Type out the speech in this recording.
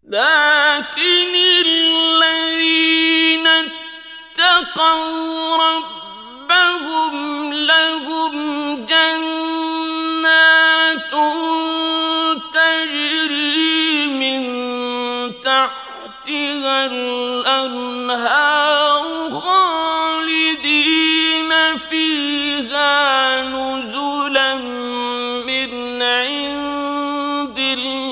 لكن الذين اتقوا ربهم لهم جنات تجري من تحتها الأنهار خالدين فيها نزلا من عند الله